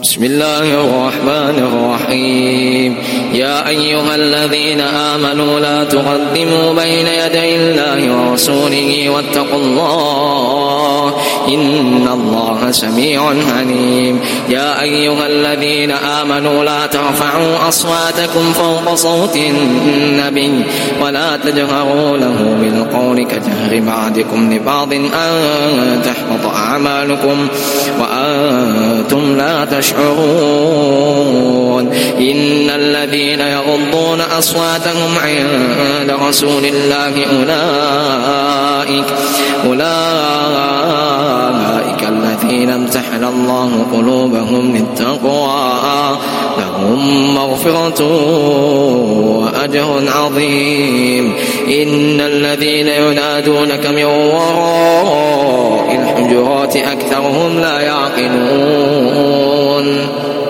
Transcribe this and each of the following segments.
بسم الله الرحمن الرحيم. يا أيها الذين آمنوا لا تقدموا بين يدي الله ورسوله واتقوا الله إن الله سميع عليم. يا أيها الذين آمنوا لا ترفعوا أصواتكم فوق صوت النبي ولا تجهروا له بالقول كجهر بعضكم لبعض أن تحبط أعمالكم وأنتم لا تشعرون. إن الذين يغضون أصواتهم عند رسول الله أولئك الذين امتحن الله قلوبهم للتقوى لهم مغفرة وأجر عظيم. إن الذين ينادونك من وراء الحجرات أكثرهم لا يعقلون.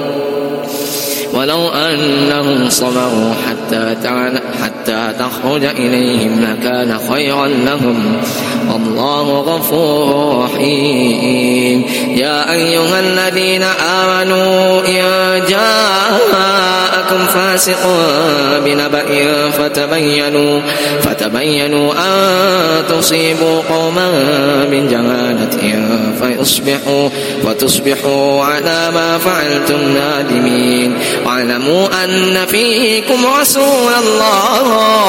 ولو أنهم صبروا حتى تخرج إليهم لكان خيرا لهم والله غفور رحيم. يا أيها الذين آمنوا إن جاءكم فاسق بنبأ فتبينوا أن تصيبوا قوما بجهالة فتصبحوا على ما فعلتم نادمين. واعلموا أن فيكم رسول الله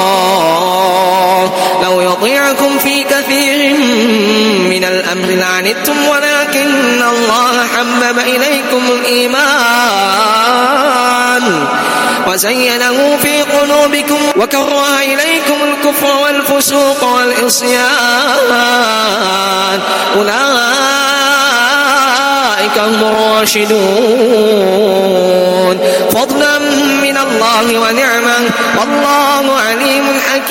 لو يطيعكم في كثير من الأمر لعنتم ولكن الله حبب إليكم الإيمان وزينه في قلوبكم وكره إليكم الكفر والفسوق والعصيان أولئك هم الراشدون فضلا من الله ونعمة والله عليم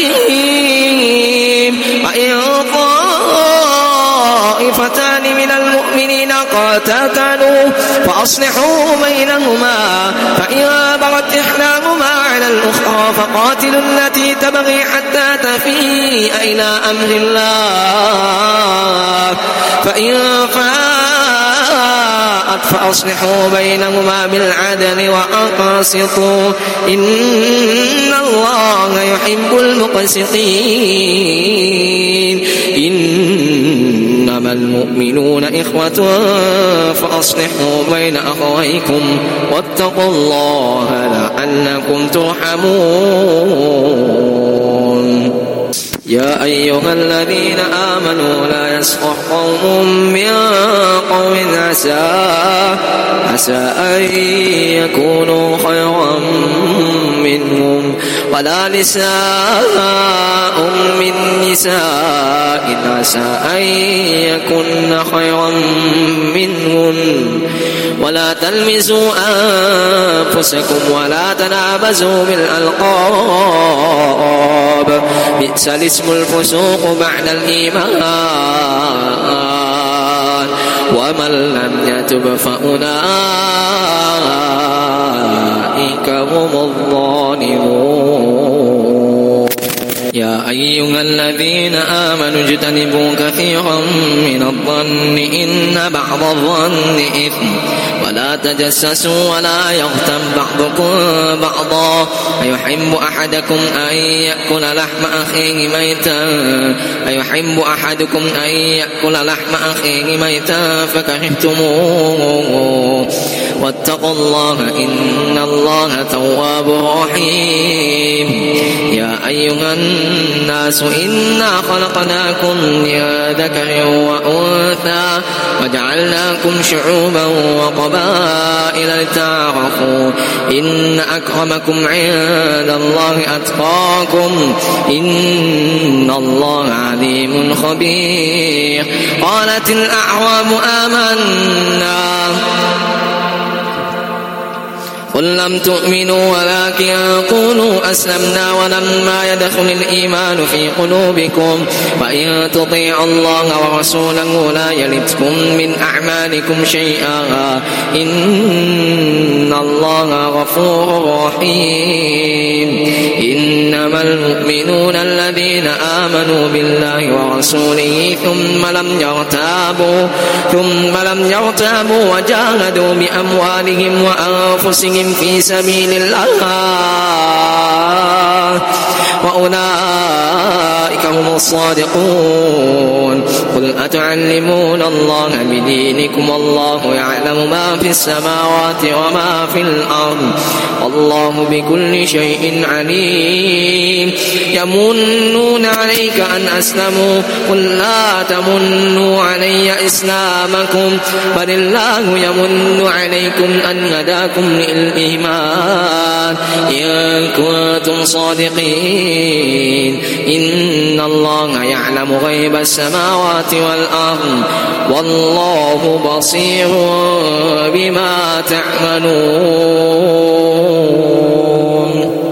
حكيم. وإن طائفتان من المؤمنين اقتتلوا فأصلحوا بينهما فإن بغت إحداهما على الأخرى فقاتلوا التي تبغي حتى تفيء إلى أمر الله فإن فاءت فأصلحوا بينهما بالعدل وأقسطوا إن الله يحب المقسطين. إنما المؤمنون إخوة فأصلحوا بين أخويكم واتقوا الله لعلكم ترحمون. يا أيها الذين آمنوا لا يسخر قوم من قوم عسى أن يكونوا خيرا منهم ولا نساء من نساء عسى أن يكن خيرا منهن ولا تلمزوا أنفسكم ولا تنابزوا بالألقاب بئس الاسم الفسوق بعد الإيمان ومن لم يتب فأولئك هم الظالمون. يا أيها الذين آمنوا اجتنبوا كثيرا من الظن إن بعض الظن إثم ولا تجسسوا ولا يغتب بعضكم بعضا أيحب أحدكم أن يأكل لحم أخيه ميتا فكرهتموه واتقوا الله إن الله تواب رحيم. يا أيها الناس إنا خلقناكم من ذكر وأنثى وجعلناكم شعوبا وقبائل لتعارفوا إن أكرمكم عند الله أتقاكم إن الله عليم خبير. قالت الأعراب آمنا قل قل لم تؤمنوا ولكن قولوا أسلمنا ولما يدخل الإيمان في قلوبكم وإن تطيعوا الله ورسوله لا يلتكم من أعمالكم شيئا إن الله غفور رحيم إنما المؤمنون الذين آمنوا بالله ورسوله ثم لم يرتابوا وجاهدوا بأموالهم وأنفسهم في سبيل الله وأولئك هم الصادقون قل أتعلمون الله بدينكم والله يعلم ما في السماوات وما في الأرض والله بكل شيء عليم يمنون عليك أن أسلموا قل لا تمنوا علي إسلامكم بل الله يمن عليكم أن هداكم للإيمان إن كنتم صادقين إن الله يعلم غيب السماوات والأرض والله بصير بما تعملون